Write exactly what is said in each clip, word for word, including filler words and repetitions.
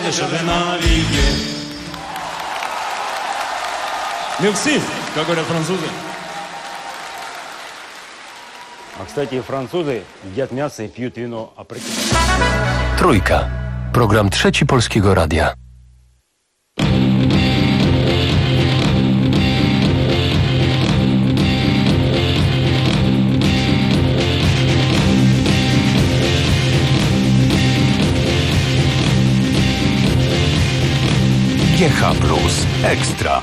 j'avais navigué. Merci, как говорят французы. А, кстати, французы едят мясо и пьют вино. Trójka. Program Trzeci Polskiego Radia. G H Plus Ekstra.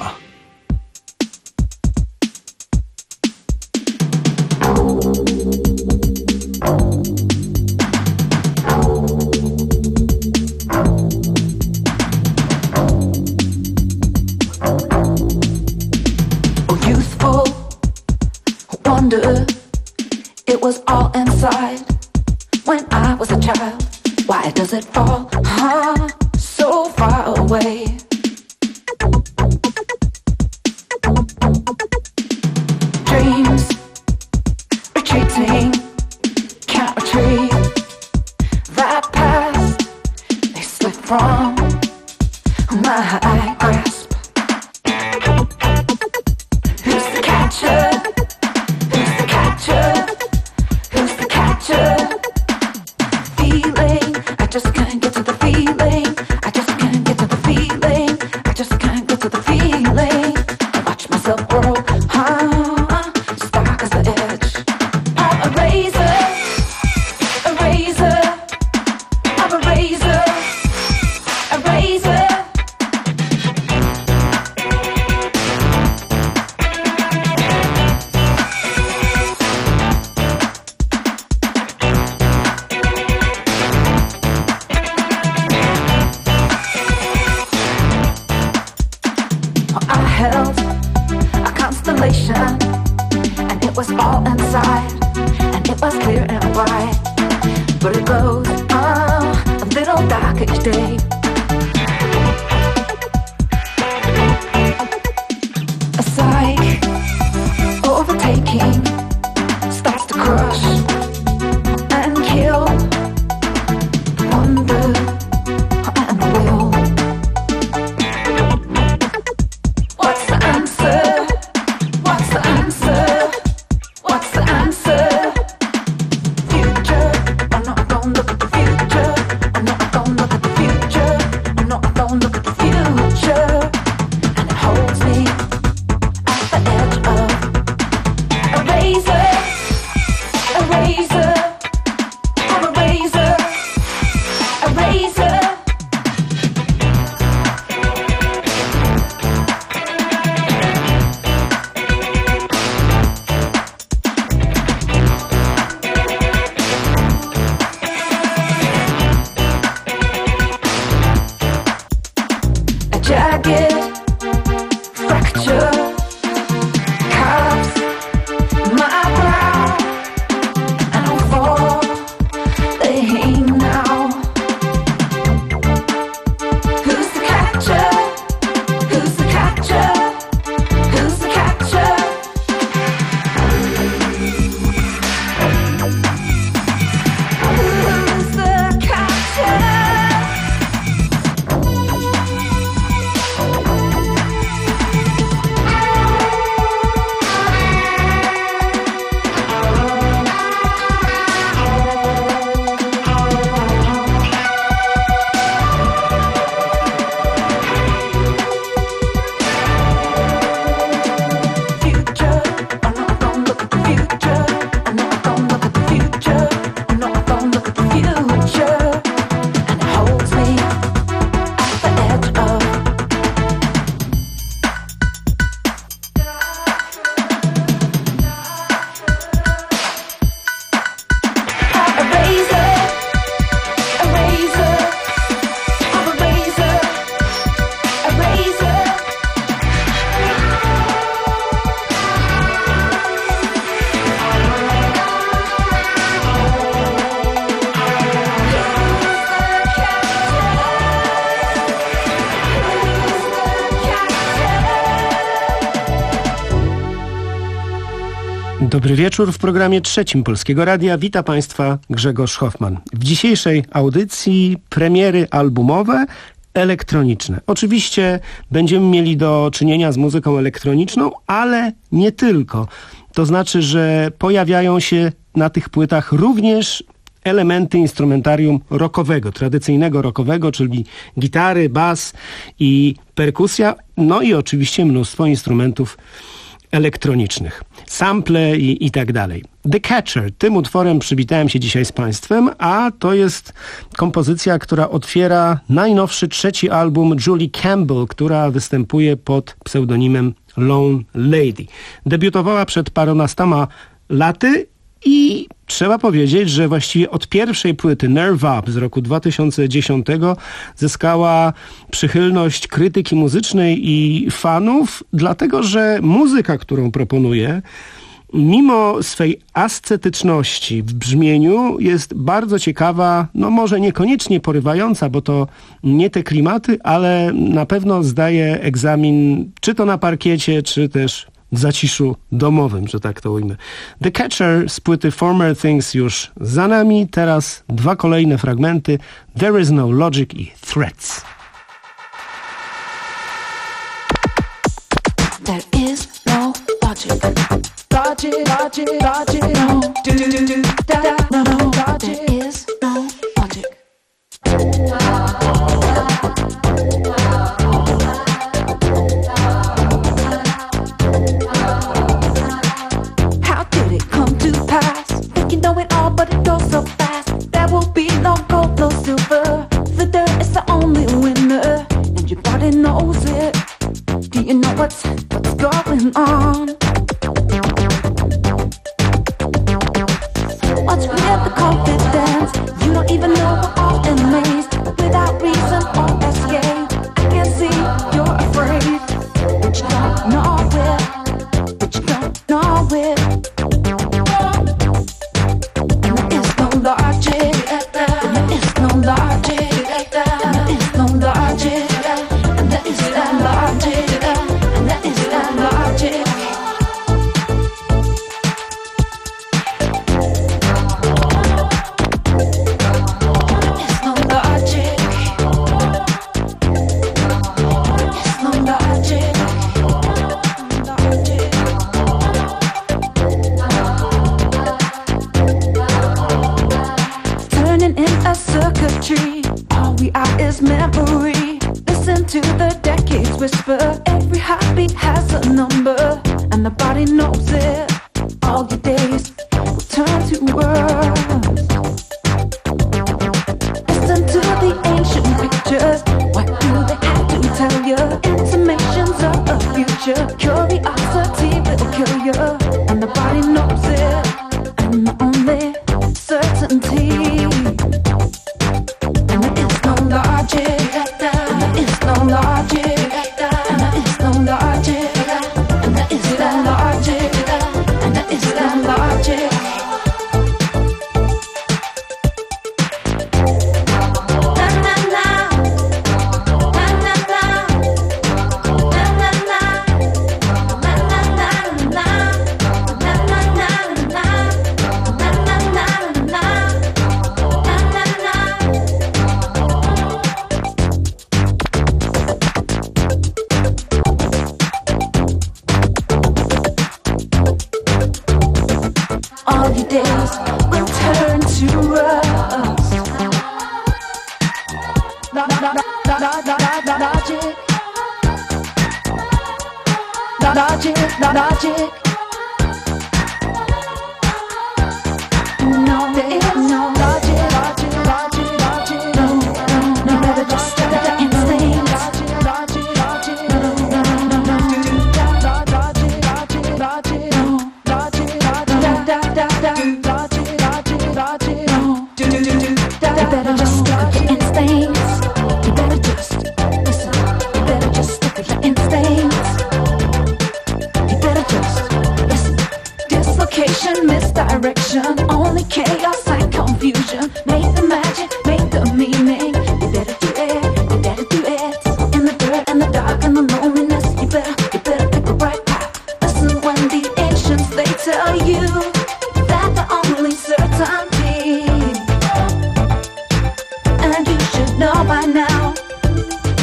It was all inside when I was a child. Why does it fall, huh, so far away? Dreams retreating, can't retrieve that past. They slip from my grasp. Who's the catcher? Feeling, I just can't get to the feeling. I just can't get to the feeling. I just can't get to the feeling. I watch myself grow, huh? Stark as the edge. I'm a razor, a razor. I'm a razor, a razor. And it was all inside, and it was clear and bright, but it grows uh, a little dark each day. A psych overtaking starts to crush and kill the wonder and the will. What's the answer? What's the answer? What's the answer? Future. Oh no, I don't look at the future. Oh no, I don't look at the future. Oh no, I don't look at the future. And it holds me at the edge of a razor, a razor. I'm a razor, a razor. Jagged fracture carves my brow, and I'm falling now. Who's the catcher? Who's the catcher? Who's the catcher? Who's the catcher? Dobry wieczór w programie Trzecim Polskiego Radia. Wita Państwa Grzegorz Hoffman. W dzisiejszej audycji premiery albumowe elektroniczne. Oczywiście będziemy mieli do czynienia z muzyką elektroniczną, ale nie tylko. To znaczy, że pojawiają się na tych płytach również elementy instrumentarium rockowego, tradycyjnego rockowego, czyli gitary, bas i perkusja, no i oczywiście mnóstwo instrumentów elektronicznych, sample i, i tak dalej. The Catcher, tym utworem przywitałem się dzisiaj z Państwem, a to jest kompozycja, która otwiera najnowszy trzeci album Julie Campbell, która występuje pod pseudonimem Lone Lady. Debiutowała przed parunastoma laty i trzeba powiedzieć, że właściwie od pierwszej płyty Nerve Up z roku dwa tysiące dziesiątego zyskała przychylność krytyki muzycznej i fanów, dlatego że muzyka, którą proponuje, mimo swej ascetyczności w brzmieniu jest bardzo ciekawa, no może niekoniecznie porywająca, bo to nie te klimaty, ale na pewno zdaje egzamin czy to na parkiecie, czy też w zaciszu domowym, że tak to ujmę. The Catcher z płyty Former Things już za nami, teraz dwa kolejne fragmenty There Is No Logic i Threats. There is no logic. Logic, logic, logic, no. Do, do, do, do, da, da, no, no. Logic. There is no logic. How did it come to pass? Think you know it all, but it goes so fast. There will be no gold, no silver. The dirt is the only winner, and your body knows it. Do you know what's what's going on? What's with the confidence? You don't even know we're all amazed. Without reason or escape, I can see you're afraid, but you don't know it. But you don't know it. And there is no logic. And there is no logic. And there is no logic. And there is no logic. And there is no logic. All we are is memory. Listen to the decades whisper. Every heartbeat has a number, and the body knows it. All your days will turn to words. Listen to the ancient pictures. What do they have to tell you? Intimations of the future. Curiosity will kill you, and the body knows it. And the only certainty. Logic, and there is no logic, and there is no logic, and there is no logic, and there is no logic. Na na na, na na na, na na na, na na na, na na na, na na na, na. All your days will turn to rust. La la la la la la la logic. La logic, la logic. No, there is no logic, logic, logic, logic. No, no, no. You better just stop the instinct. Logic, logic, logic. No, no, no, no. Logic, logic, logic. No, logic, logic. Da da da da. Logic, logic, logic. No, do do do do. You better just stick with your instincts. You better just listen. You better just stick with your instincts. You better just listen. Dislocation, misdirection, only chaos and confusion. Make the magic, make the meaning. You better do it, you better do it. In the dirt and the dark and the loneliness, you better, you better pick the right path. Listen when the ancients, they tell you that the only certainty, and you should know by now,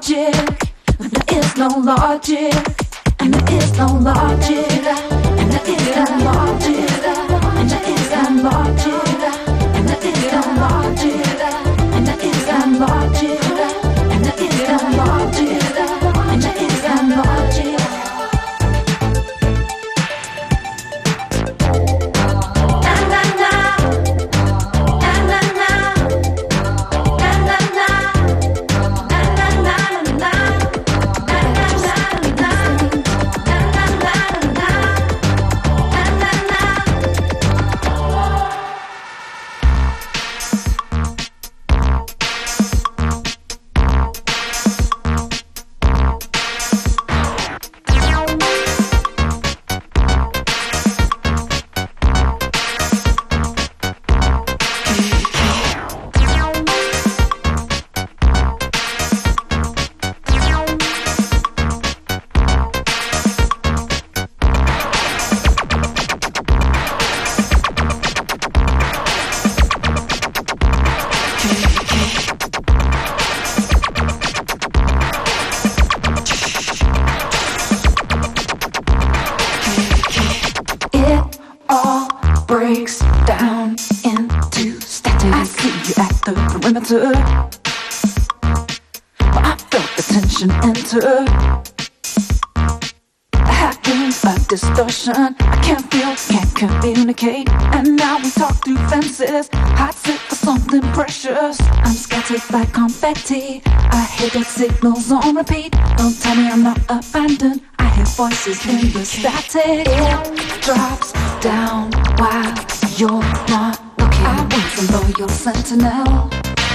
logic, when there is no logic, and there is no logic, and there is no logic, and there is no logic, and there is no logic, and there is no logic, and there is no logic, and there is no logic. Distortion, I can't feel, can't communicate, and now we talk through fences. Hot sit for something precious. I'm scattered like confetti. I hear dead signals on repeat. Don't tell me I'm not abandoned. I hear voices in the static. It drops down while you're not looking. I was a loyal sentinel.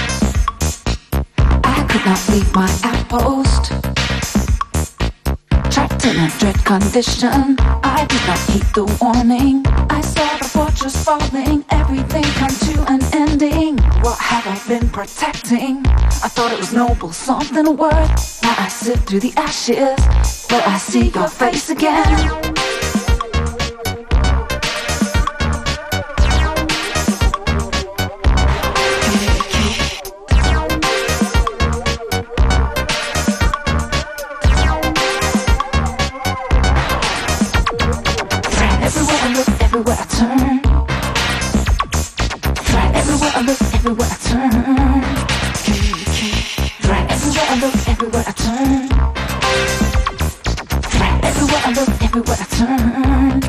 I could not leave my outpost. Trapped in a dread condition, I did not heed the warning. I saw the fortress falling, everything come to an ending. What have I been protecting? I thought it was noble, something worth. Now I sit through the ashes, but I see your face again. Everywhere I turn, right everywhere I look, everywhere I turn, right everywhere I look, everywhere I turn, right everywhere I look, everywhere I turn,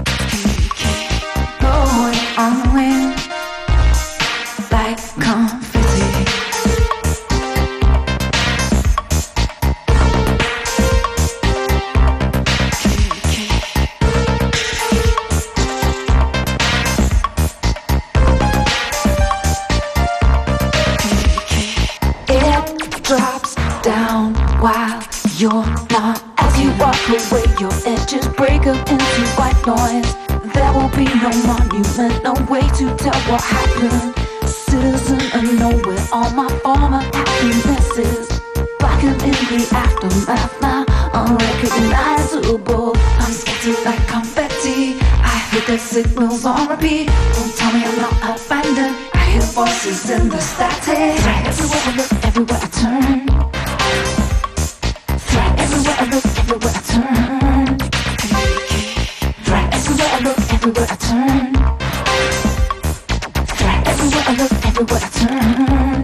going on the wind like confetti. While you're not, as you walk away, your edges break up into white noise. There will be no monument, no way to tell what happened. Citizen of nowhere, all my former happinesses blackened in the aftermath, now unrecognizable. I'm scattered like confetti. I hear the signals on repeat. Don't tell me I'm not abandoned. I hear voices in the static. Everywhere I look, everywhere I turn. Everywhere I look, everywhere I turn. Right everywhere I look, everywhere I turn. Right everywhere I look, everywhere I turn.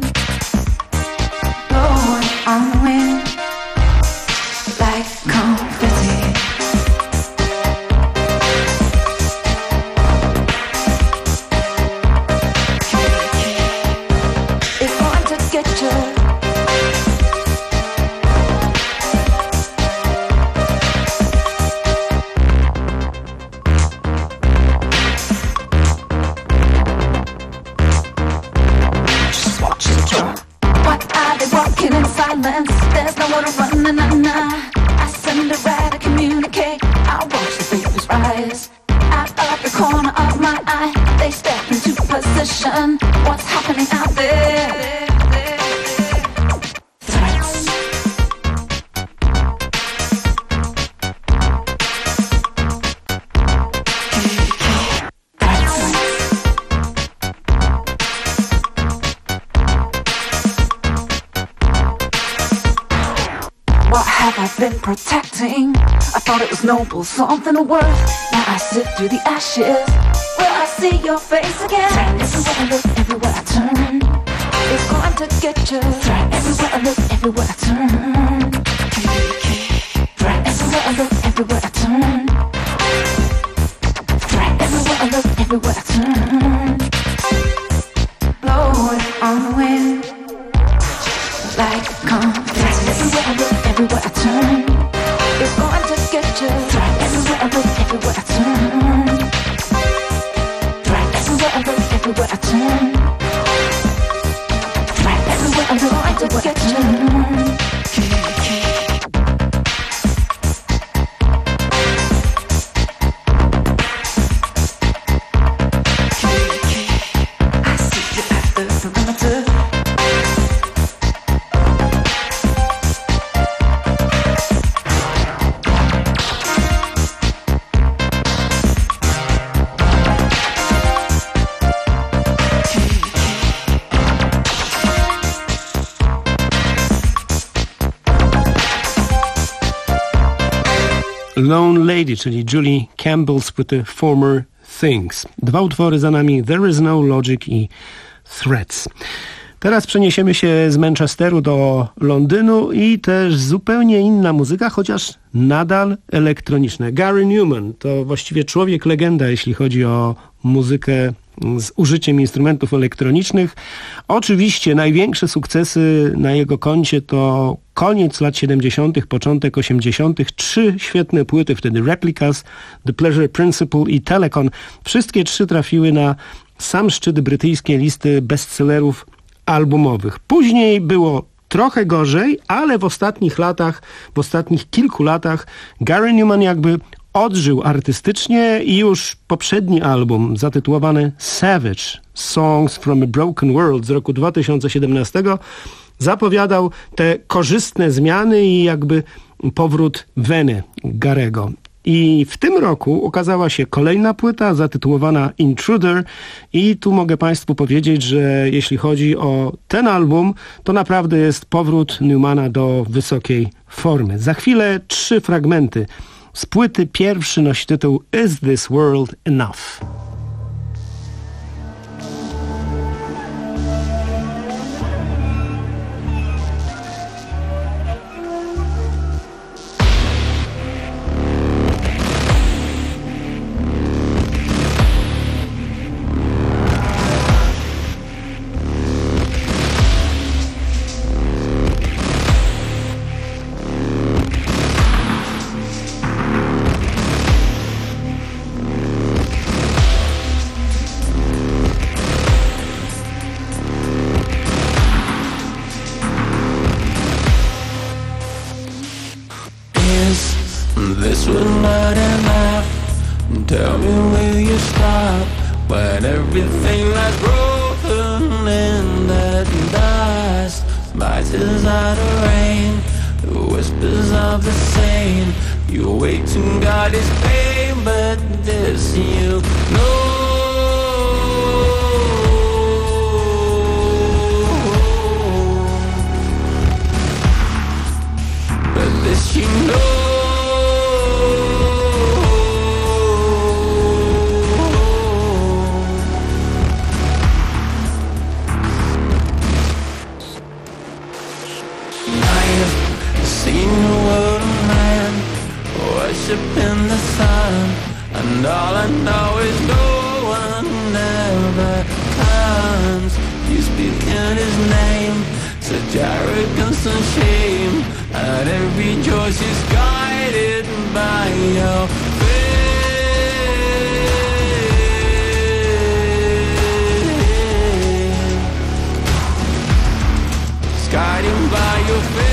Going on the wind like confetti. It's going to get you. There's nowhere to run, na na na. I send a rat to communicate. I watch the vapors rise out of the corner of my eye. They step into position. What's happening out there? Threats. Threats. been protecting. I thought it was noble, something worth. Now I sift through the ashes. Will I see your face again? Everywhere I look, everywhere I turn, it's going to get you. Everywhere I look, everywhere I turn. Everywhere I look, everywhere I turn. Everywhere I look, everywhere I turn. Blowing on the wind like a compass. Everywhere I look, everywhere I turn, it's going to get you. Everywhere I look, everywhere I turn. Everywhere I look, everywhere I turn. Everywhere I look, everywhere I turn. Lone Lady, czyli Julie Campbell's with the Former Things. Dwa utwory za nami, There is no Logic i Threats. Teraz przeniesiemy się z Manchesteru do Londynu i też zupełnie inna muzyka, chociaż nadal elektroniczna. Gary Numan to właściwie człowiek legenda, jeśli chodzi o muzykę z użyciem instrumentów elektronicznych. Oczywiście największe sukcesy na jego koncie to koniec lat siedemdziesiątych, początek osiemdziesiątych. Trzy świetne płyty wtedy, Replicas, The Pleasure Principle i Telecon. Wszystkie trzy trafiły na sam szczyt brytyjskiej listy bestsellerów albumowych. Później było trochę gorzej, ale w ostatnich latach, w ostatnich kilku latach Gary Numan jakby odżył artystycznie i już poprzedni album zatytułowany Savage, Songs from a Broken World z roku dwa tysiące siedemnastego zapowiadał te korzystne zmiany i jakby powrót weny Garego. I w tym roku ukazała się kolejna płyta zatytułowana Intruder i tu mogę Państwu powiedzieć, że jeśli chodzi o ten album, to naprawdę jest powrót Newmana do wysokiej formy. Za chwilę trzy fragmenty z płyty. Pierwszy nosi tytuł Is This World Enough? This was not enough. Tell me, will you stop when everything that's broken in that dust rises out of rain? The whispers of the same. You wait to God is pain, but this you know. But this you know. In the sun, and all I know is no one ever comes. You speak in his name, such arrogance and shame, and every choice is guided by your faith. It's guided by your faith.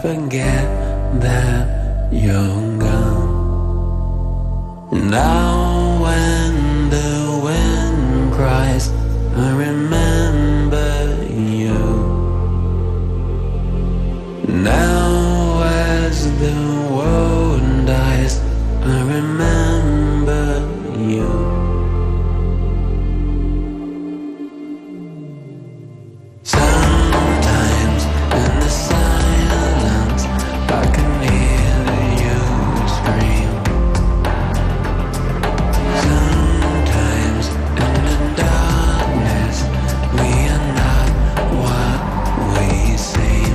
forget that you're gone. Now when the wind cries, I remember you. Now as the world dies, I remember you. Sometimes in the silence I can hear you scream. Sometimes in the darkness we are not what we seem.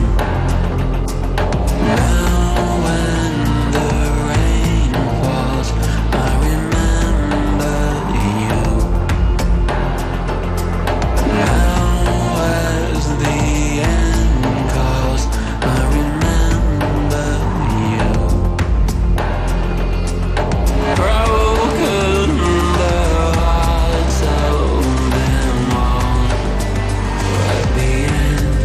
Now when the rain falls, I remember you. Now as the end calls, I remember you. Broken the hearts of them all at the end.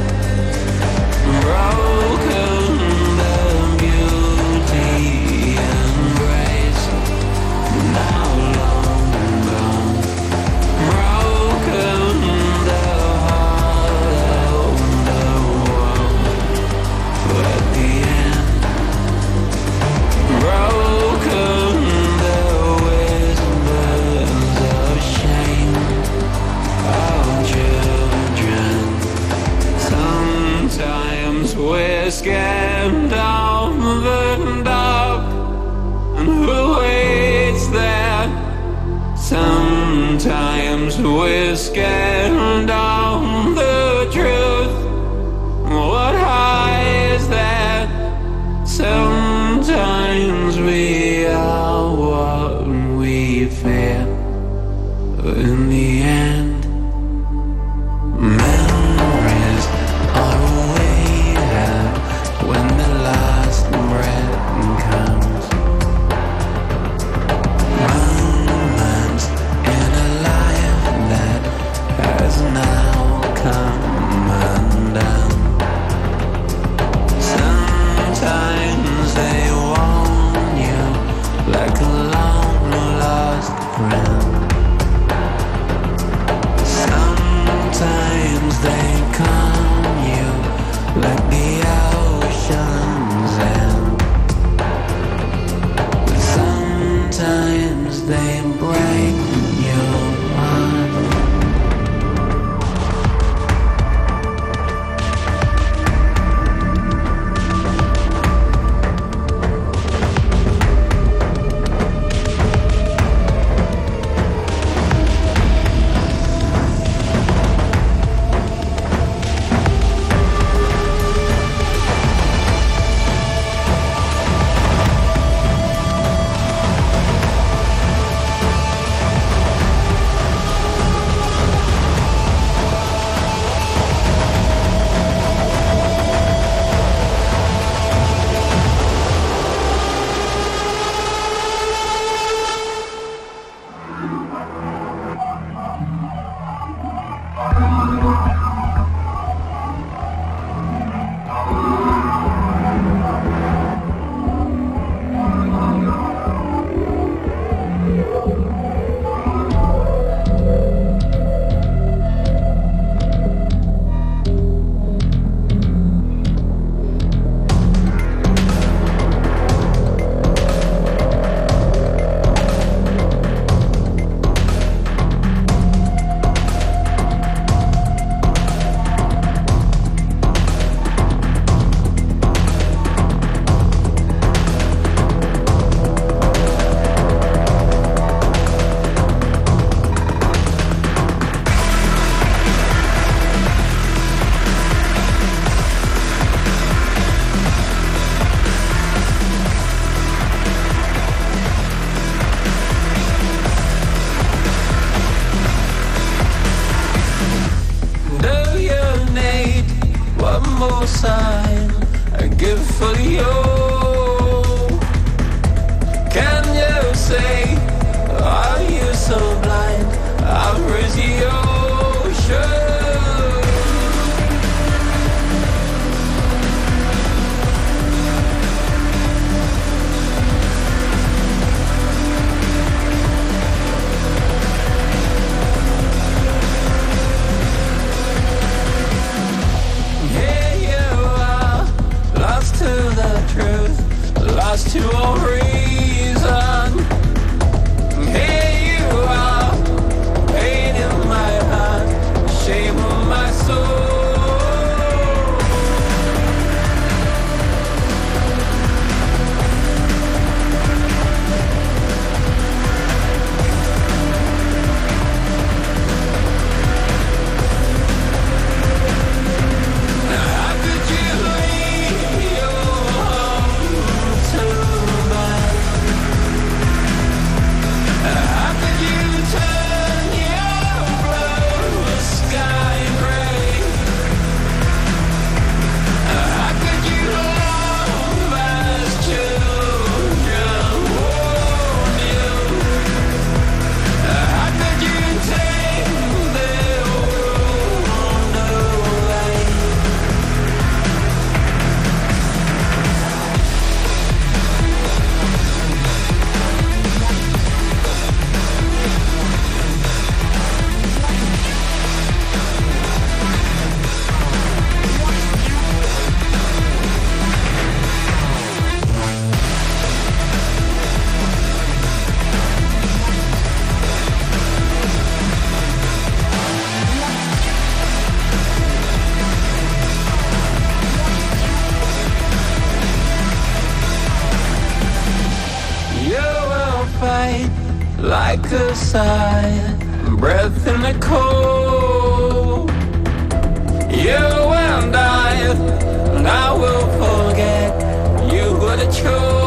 Broken the beauty and grace, now long gone. Broken the heart of the world at the end. Broken the whispers of shame of children. Sometimes we're scared of the dark, and who waits there? Sometimes we're scared of the truth. What hides that? Sometimes we are what we fear. In the end, memories are all we have when the last breath comes. Moments in a life that has now come undone. Sometimes they warn you like a long lost friend. Sometimes they calm you like the ocean's end. Sometimes they break your heart. sign a gift for you. Can you say, are you so blind? I've raised the ocean. a sigh, breath in the cold. You and I, and I will forget you were the chosen.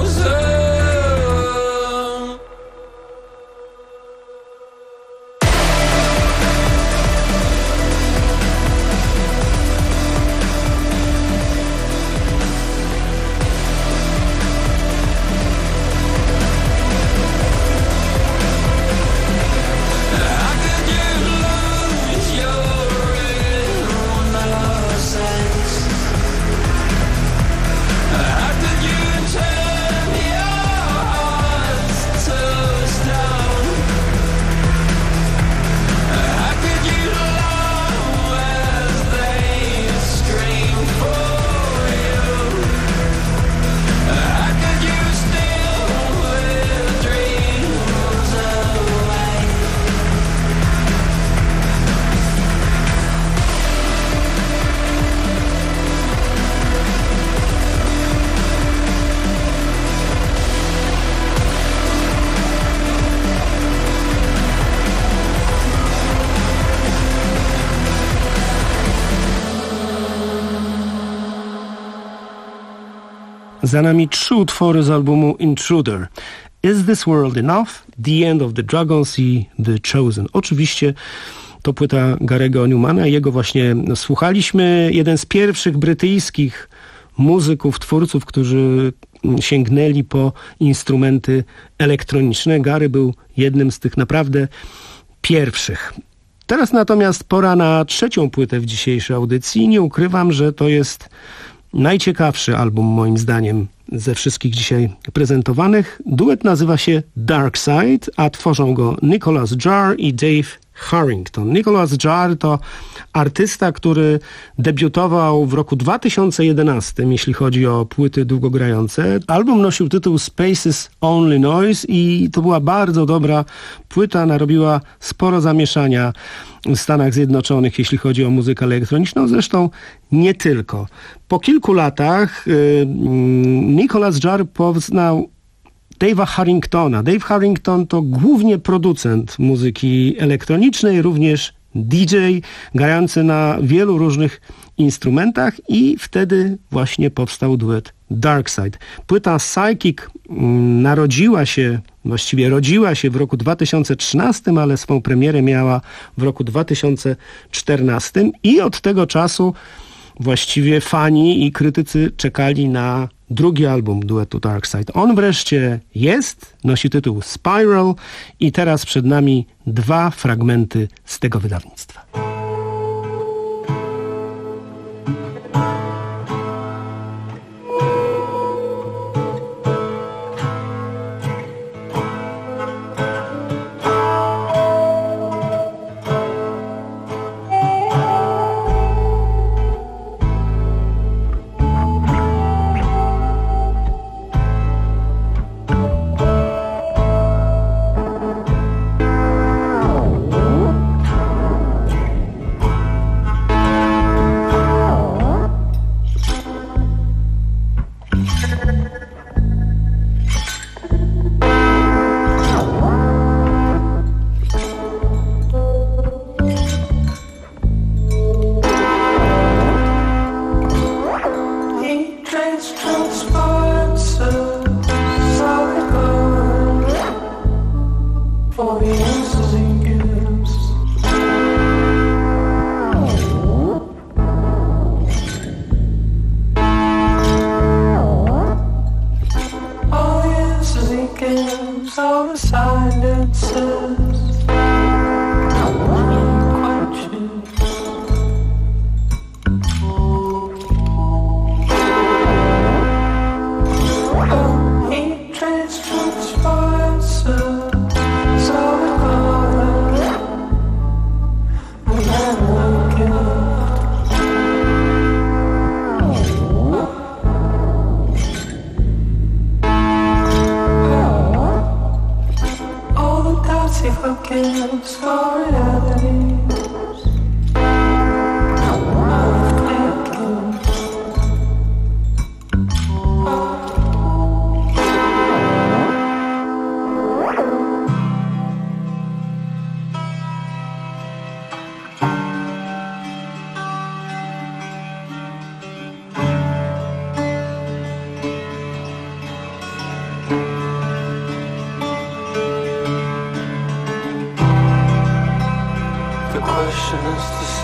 Za nami trzy utwory z albumu Intruder. Is This World Enough? The End of the Dragons i The Chosen. Oczywiście to płyta Gary'ego Newmana. Jego właśnie słuchaliśmy. Jeden z pierwszych brytyjskich muzyków, twórców, którzy sięgnęli po instrumenty elektroniczne. Gary był jednym z tych naprawdę pierwszych. Teraz natomiast pora na trzecią płytę w dzisiejszej audycji. Nie ukrywam, że to jest najciekawszy album moim zdaniem ze wszystkich dzisiaj prezentowanych. Duet nazywa się Dark Side, a tworzą go Nicholas Jarre i Dave Harrington. Nicholas Jarre to artysta, który debiutował w roku dwa tysiące jedenastym, jeśli chodzi o płyty długogrające. Album nosił tytuł Spaces Only Noise i to była bardzo dobra płyta, narobiła sporo zamieszania w Stanach Zjednoczonych, jeśli chodzi o muzykę elektroniczną, zresztą nie tylko. Po kilku latach yy, Nicholas Jarre poznał Dave'a Harringtona. Dave Harrington to głównie producent muzyki elektronicznej, również D J, grający na wielu różnych instrumentach i wtedy właśnie powstał duet Dark Side. Płyta Psychic mm, narodziła się, właściwie rodziła się w roku dwa tysiące trzynastym, ale swą premierę miała w roku dwa tysiące czternastym i od tego czasu właściwie fani i krytycy czekali na drugi album duetu Dark Side. On wreszcie jest, nosi tytuł Spiral i teraz przed nami dwa fragmenty z tego wydawnictwa.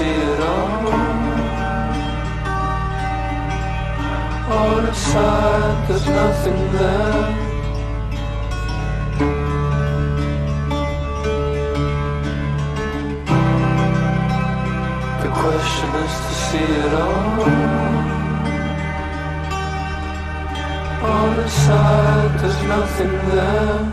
see it all. All aside, there's nothing there. The question is to see it all. All aside, there's nothing there.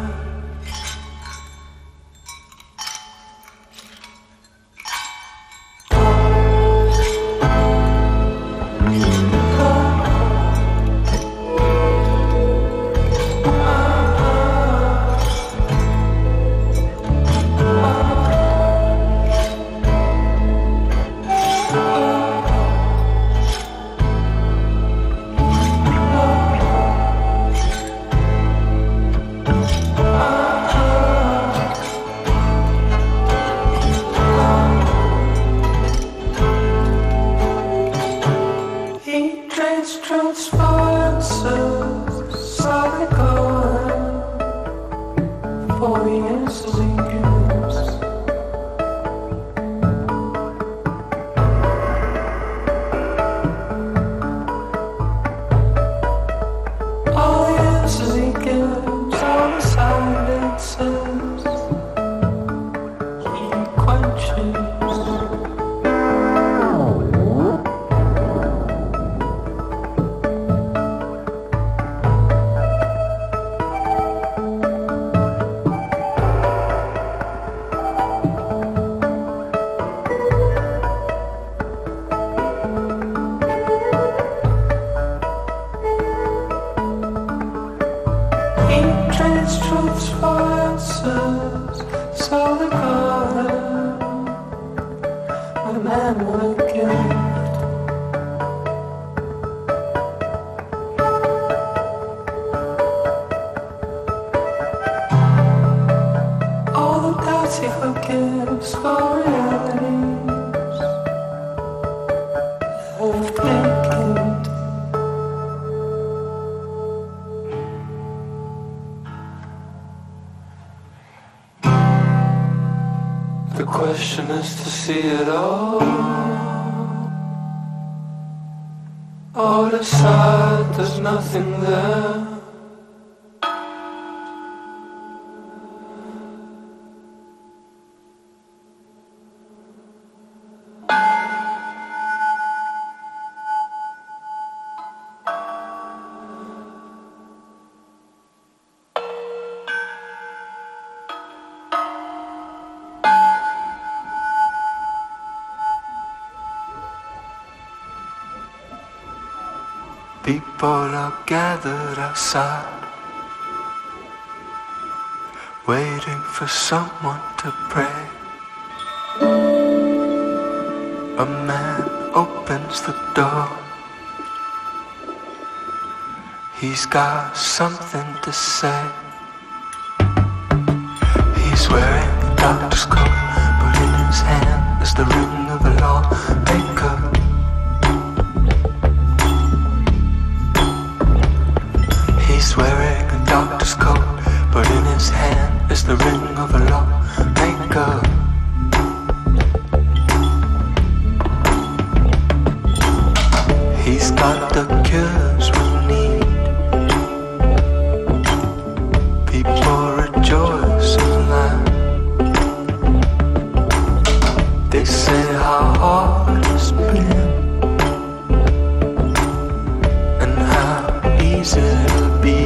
The question is to see it all. All aside, there's nothing there. People are gathered outside, waiting for someone to pray. A man opens the door. He's got something to say. He's wearing a doctor's coat, but in his hand is the ring of a lawmaker. He's wearing a doctor's coat, but in his hand is the ring of a lawmaker. He's got the cures we need. People rejoice and laugh. They say how hard it's been and how easy it'll be.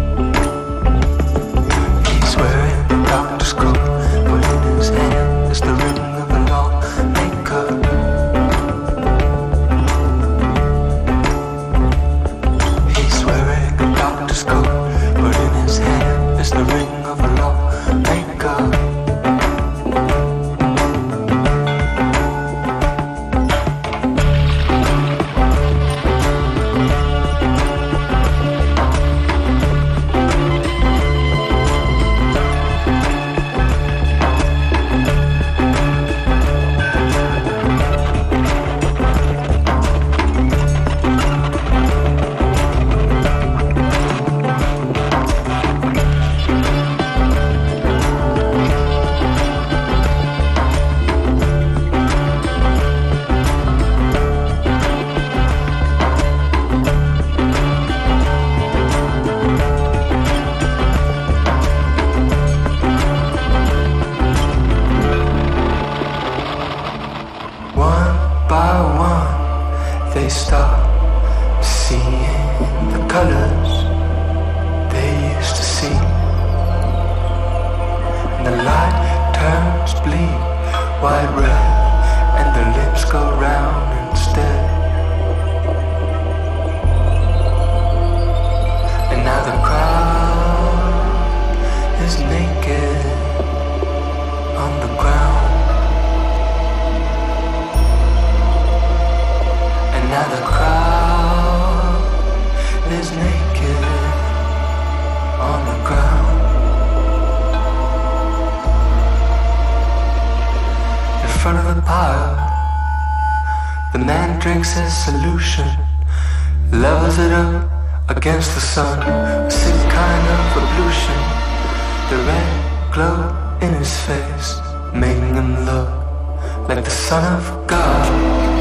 He's wearing a doctor's coat, but in his hand is the ring of a lawmaker. by one they stop seeing the colors they used to see, and the light turns bleed white red, and their lips go round instead. And now the crowd is naked on the ground. And now the crowd is naked on the ground. In front of the pile, the man drinks his solution, levels it up against the sun, a sick kind of ablution. The red glow in his face, making him look like the Son of God.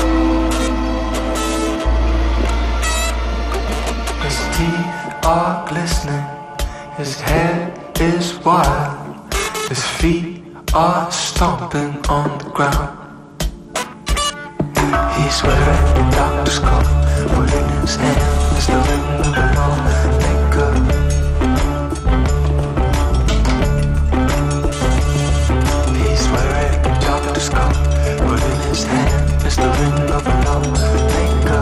His teeth are glistening, his hair is wild, his feet are stomping on the ground. He's wearing a doctor's coat, but in his hand is the ring of the lawmaker. He's wearing a doctor's coat, but in his hand is the ring of the lawmaker.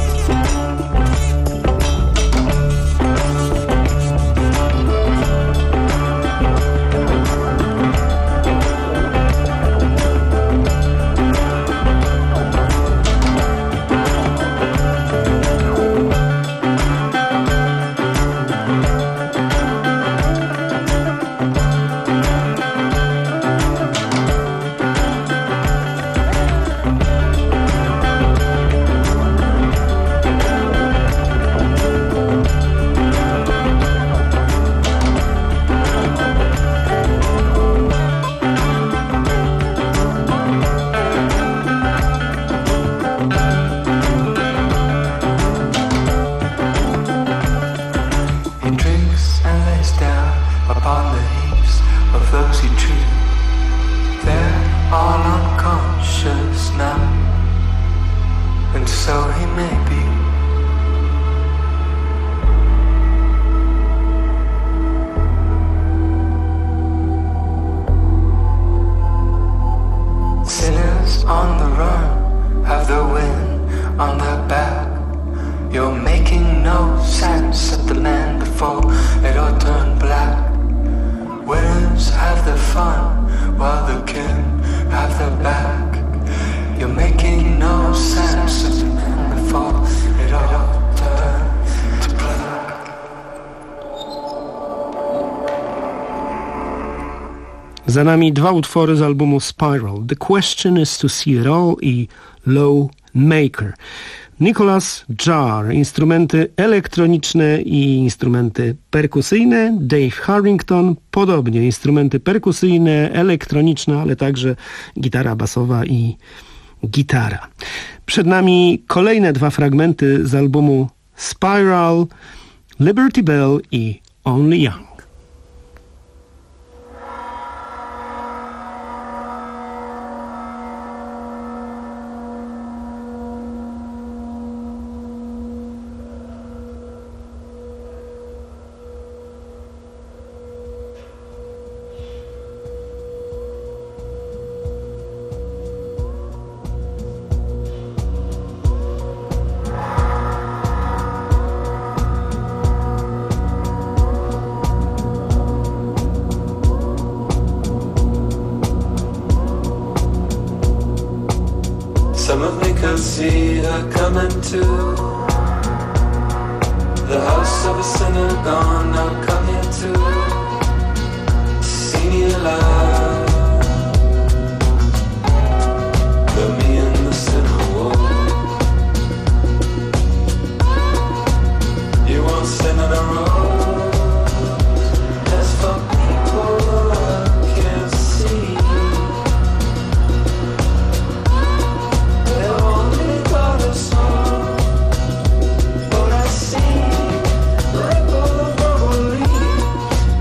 Za nami dwa utwory z albumu Spiral. The Question is to See It All i Low Maker. Nicholas Jar, instrumenty elektroniczne i instrumenty perkusyjne. Dave Harrington, podobnie instrumenty perkusyjne, elektroniczne, ale także gitara basowa i gitara. Przed nami kolejne dwa fragmenty z albumu Spiral, Liberty Bell i Only Young. Some of me could see her coming to the house of a sinner gone. I'll come here to see me alive. But me and the sinner war. You won't send on a road. That's for people I can't see. But I see ripple of purple leaves.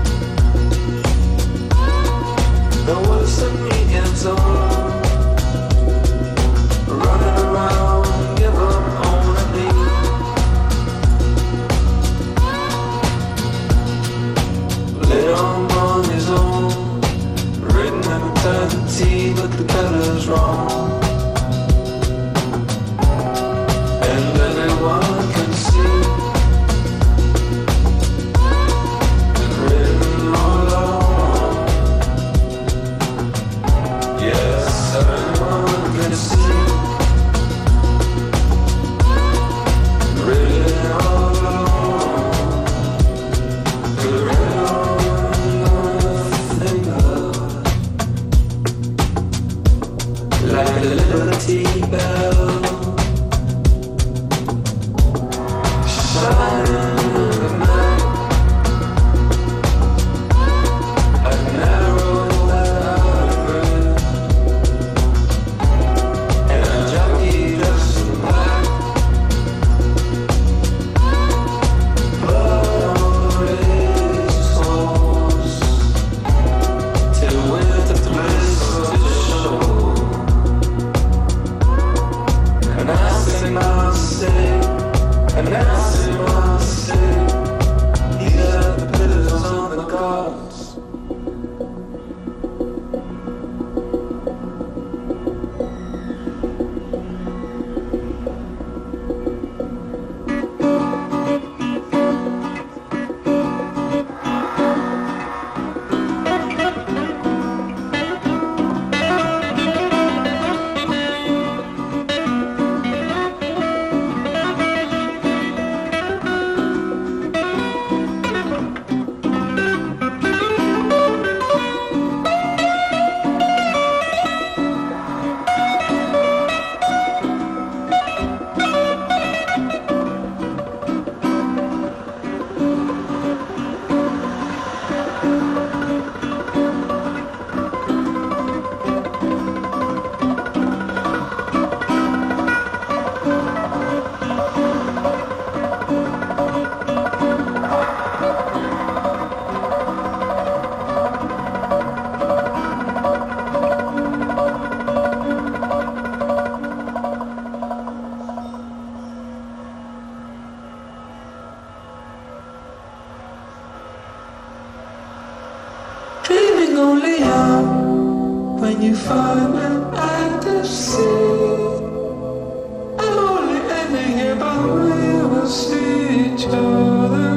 Feeling only young when you find an active sea. I'm only ending here, but we will see each other.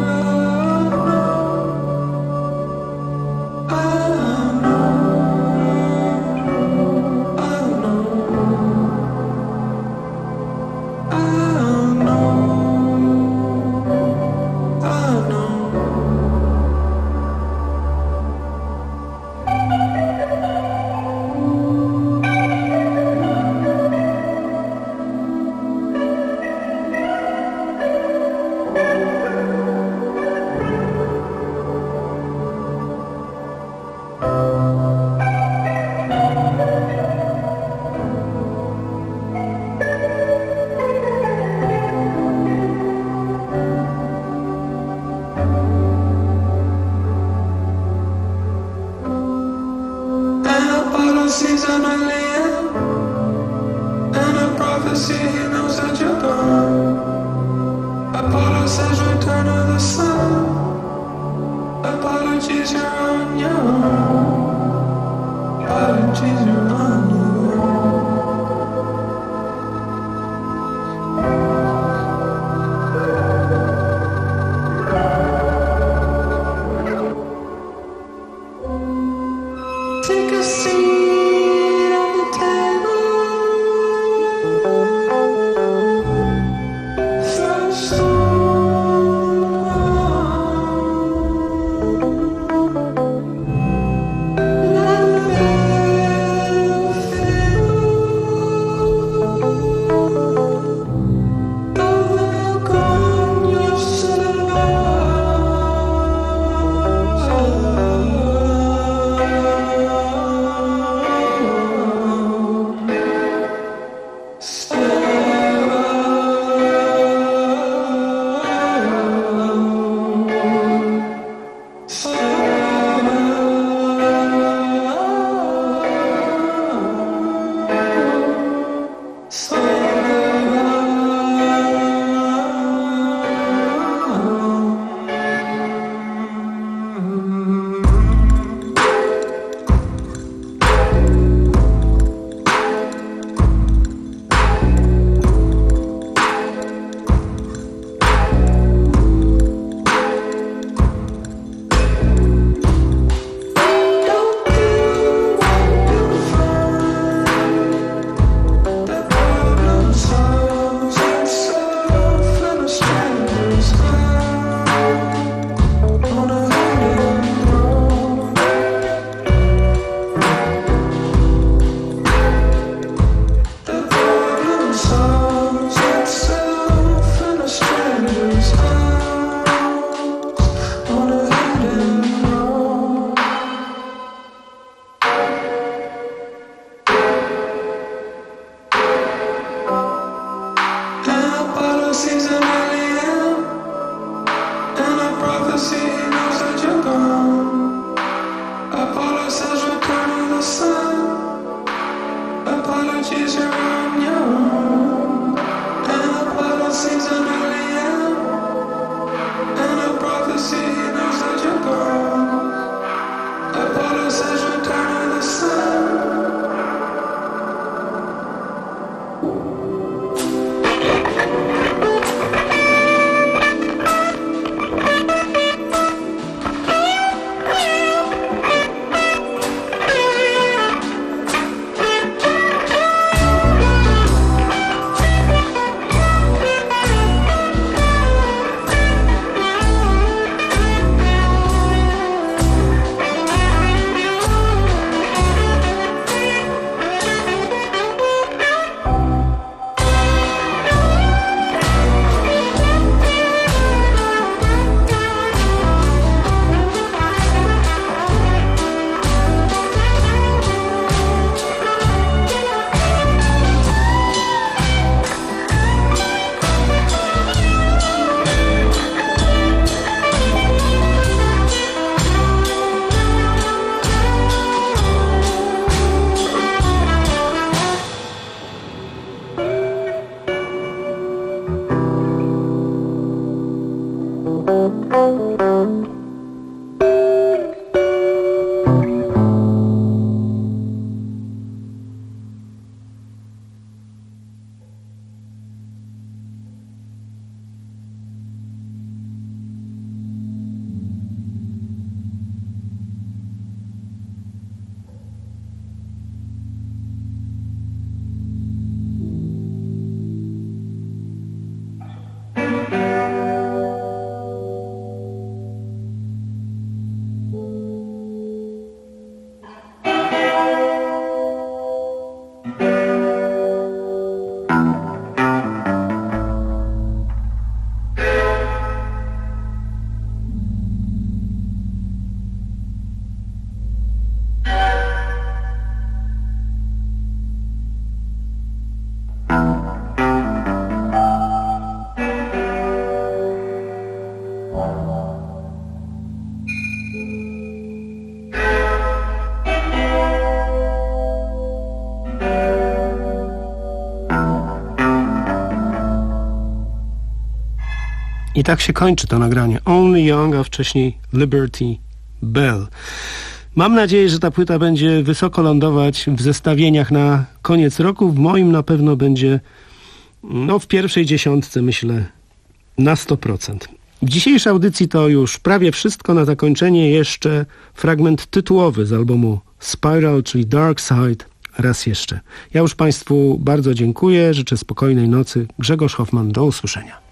I tak się kończy to nagranie. Only Young, a wcześniej Liberty Bell. Mam nadzieję, że ta płyta będzie wysoko lądować w zestawieniach na koniec roku. W moim na pewno będzie no w pierwszej dziesiątce, myślę, na sto procent. W dzisiejszej audycji to już prawie wszystko. Na zakończenie jeszcze fragment tytułowy z albumu Spiral, czyli Dark Side. Raz jeszcze. Ja już Państwu bardzo dziękuję. Życzę spokojnej nocy. Grzegorz Hoffman, do usłyszenia.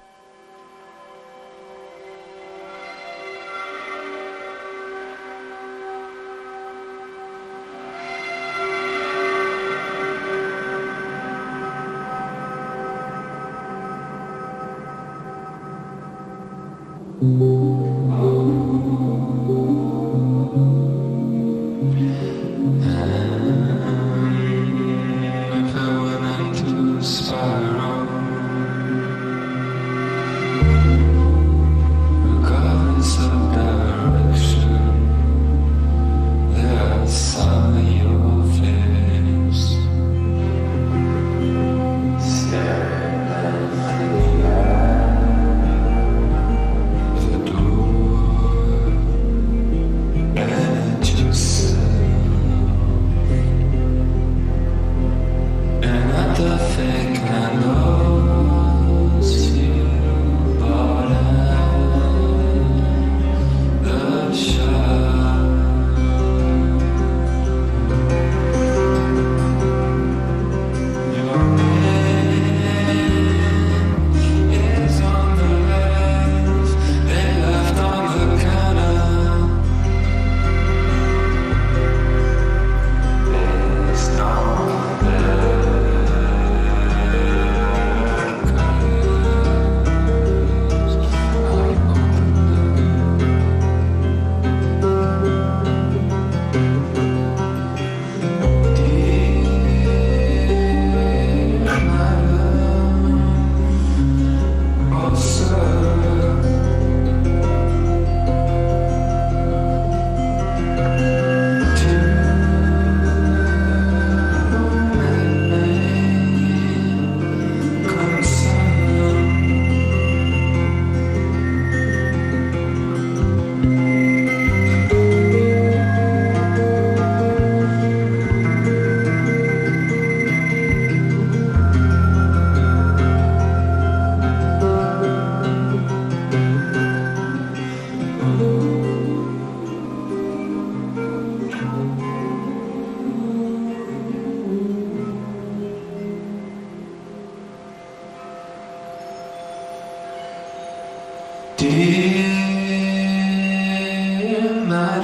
Dear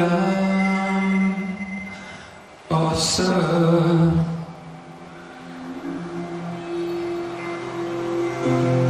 Madam, oh sir,